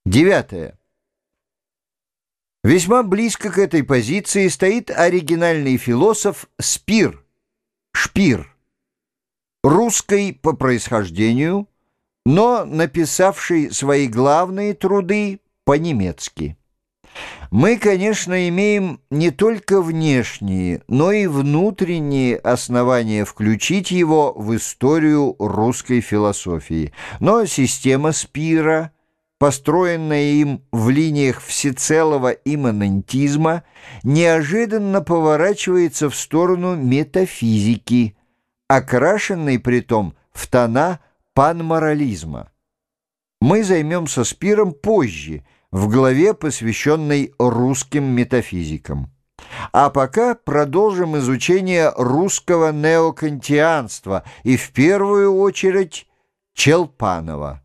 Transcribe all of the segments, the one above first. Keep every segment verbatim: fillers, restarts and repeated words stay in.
Девятое. Весьма близко к этой позиции стоит оригинальный философ Спир, Шпир, русский по происхождению, но написавший свои главные труды по-немецки. Мы, конечно, имеем не только внешние, но и внутренние основания включить его в историю русской философии. Но система Спира, построенная им в линиях всецелого имманентизма, неожиданно поворачивается в сторону метафизики, окрашенной притом в тона панморализма. Мы займемся Спиром позже, в главе, посвященной русским метафизикам. А пока продолжим изучение русского неокантианства и в первую очередь Челпанова.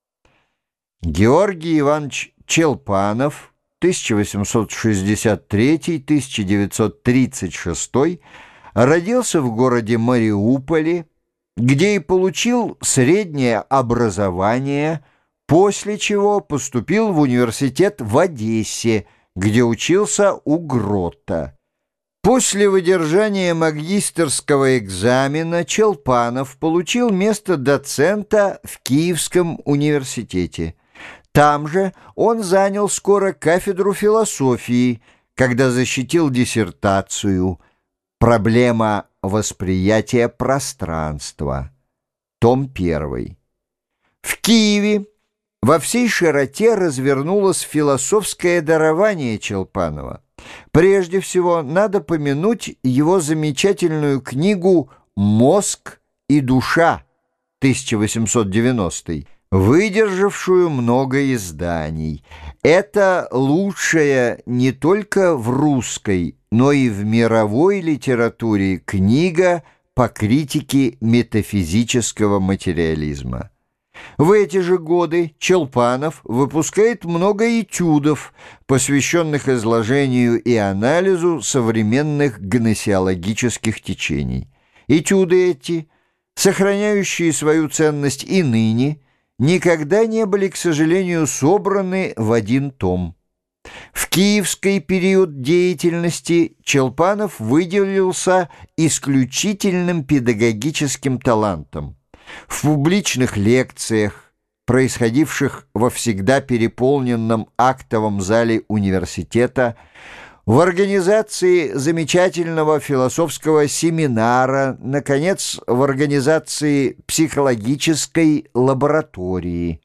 Георгий Иванович Челпанов, тысяча восемьсот шестьдесят третий — тысяча девятьсот тридцать шестой, родился в городе Мариуполе, где и получил среднее образование, после чего поступил в университет в Одессе, где учился у Грота. После выдержания магистерского экзамена Челпанов получил место доцента в Киевском университете. Там же он занял скоро кафедру философии, когда защитил диссертацию «Проблема восприятия пространства», том первый. В Киеве во всей широте развернулось философское дарование Челпанова. Прежде всего, надо помянуть его замечательную книгу «Мозг и душа» тысяча восемьсот девяностый, выдержавшую много изданий. Это лучшая не только в русской, но и в мировой литературе книга по критике метафизического материализма. В эти же годы Челпанов выпускает много этюдов, посвященных изложению и анализу современных гносеологических течений. Этюды эти, сохраняющие свою ценность и ныне, никогда не были, к сожалению, собраны в один том. В киевский период деятельности Челпанов выделился исключительным педагогическим талантом. В публичных лекциях, происходивших во всегда переполненном актовом зале университета, в организации замечательного философского семинара, наконец, в организации психологической лаборатории.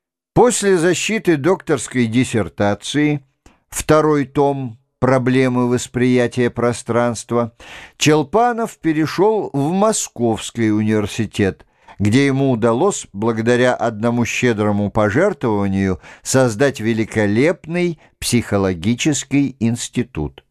После защиты докторской диссертации, второй том «Проблемы восприятия пространства», Челпанов перешел в Московский университет, где ему удалось, благодаря одному щедрому пожертвованию, создать великолепный психологический институт.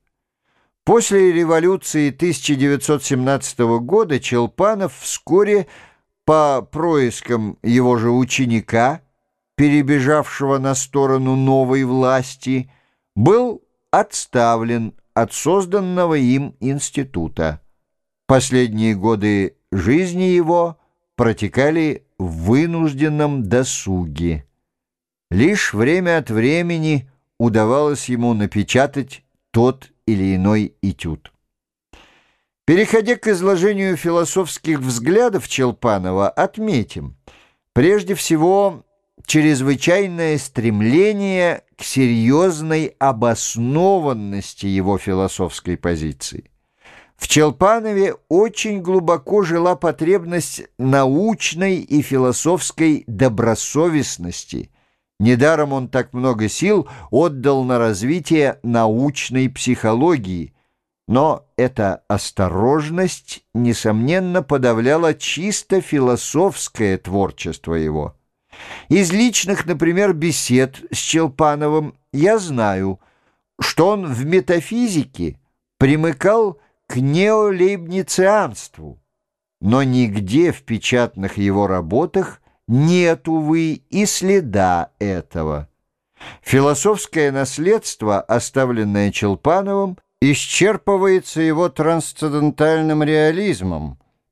После революции тысяча девятьсот семнадцатого года Челпанов вскоре, по проискам его же ученика, перебежавшего на сторону новой власти, был отставлен от созданного им института. Последние годы жизни его протекали в вынужденном досуге. Лишь время от времени удавалось ему напечатать тот или иной этюд. Переходя к изложению философских взглядов Челпанова, отметим, прежде всего, чрезвычайное стремление к серьезной обоснованности его философской позиции. В Челпанове очень глубоко жила потребность научной и философской добросовестности. Недаром он так много сил отдал на развитие научной психологии, но эта осторожность, несомненно, подавляла чисто философское творчество его. Из личных, например, бесед с Челпановым я знаю, что он в метафизике примыкал к неолейбницианству, но нигде в печатных его работах нет, увы, и следа этого. Философское наследство, оставленное Челпановым, исчерпывается его трансцендентальным реализмом,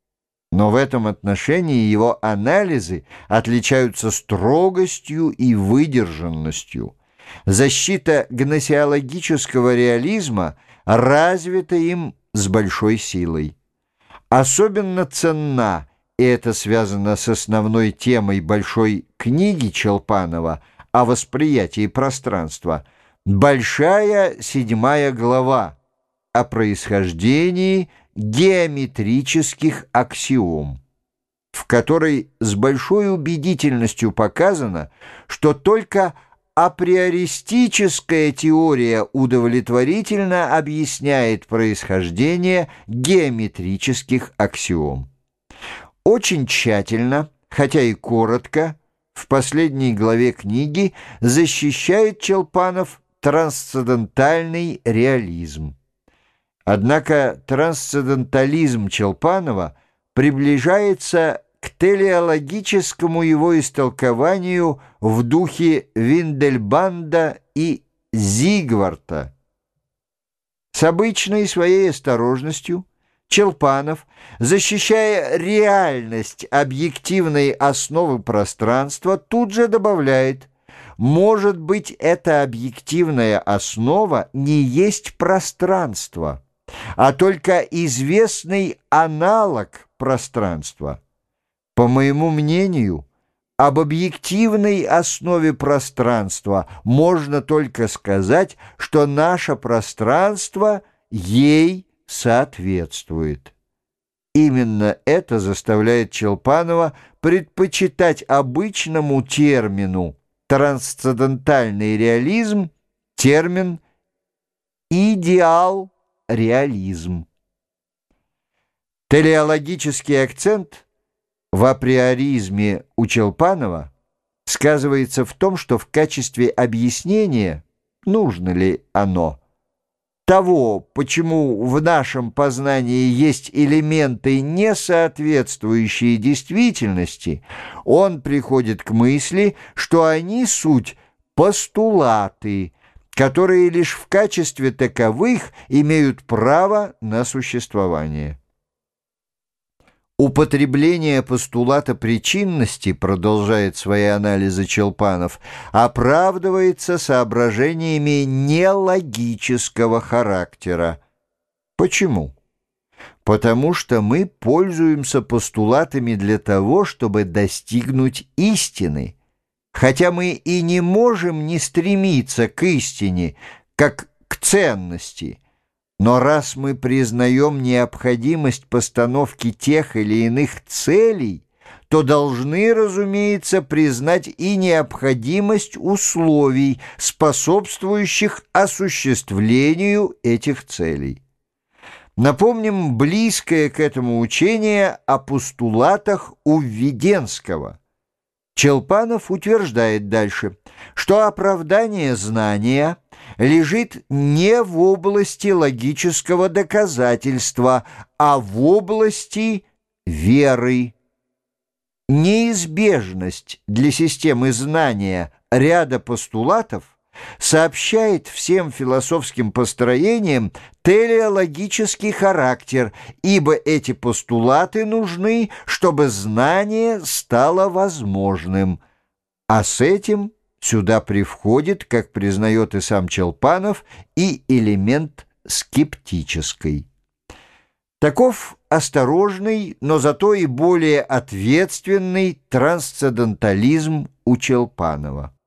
Но в этом отношении его анализы отличаются строгостью и выдержанностью. Защита гносеологического реализма развита им с большой силой. Особенно ценна, и это связано с основной темой большой книги Челпанова о восприятии пространства, большая седьмая глава о происхождении геометрических аксиом, в которой с большой убедительностью показано, что только априористическая теория удовлетворительно объясняет происхождение геометрических аксиом. Очень тщательно, хотя и коротко, в последней главе книги защищает Челпанов трансцендентальный реализм. Однако трансцендентализм Челпанова приближается к телеологическому его истолкованию в духе Виндельбанда и Зигварта. С обычной своей осторожностью Челпанов, защищая реальность объективной основы пространства, тут же добавляет: может быть, эта объективная основа не есть пространство, а только известный аналог пространства. По моему мнению, об объективной основе пространства можно только сказать, что наше пространство ей соответствует. Именно это заставляет Челпанова предпочитать обычному термину «трансцендентальный реализм» термин «идеал-реализм». Телеологический акцент в априоризме у Челпанова сказывается в том, что в качестве объяснения, нужно ли оно, того, почему в нашем познании есть элементы, не соответствующие действительности, он приходит к мысли, что они суть постулаты, которые лишь в качестве таковых имеют право на существование. Употребление постулата причинности, продолжает свои анализы Челпанов, оправдывается соображениями нелогического характера. Почему? Потому что мы пользуемся постулатами для того, чтобы достигнуть истины, хотя мы и не можем не стремиться к истине, как к ценности. Но раз мы признаем необходимость постановки тех или иных целей, то должны, разумеется, признать и необходимость условий, способствующих осуществлению этих целей. Напомним близкое к этому учение о постулатах у Введенского. Челпанов утверждает дальше, что оправдание знания лежит не в области логического доказательства, а в области веры. Неизбежность для системы знания ряда постулатов сообщает всем философским построениям телеологический характер, ибо эти постулаты нужны, чтобы знание стало возможным, а с этим сюда привходит, как признает и сам Челпанов, и элемент скептический. Таков осторожный, но зато и более ответственный трансцендентализм у Челпанова.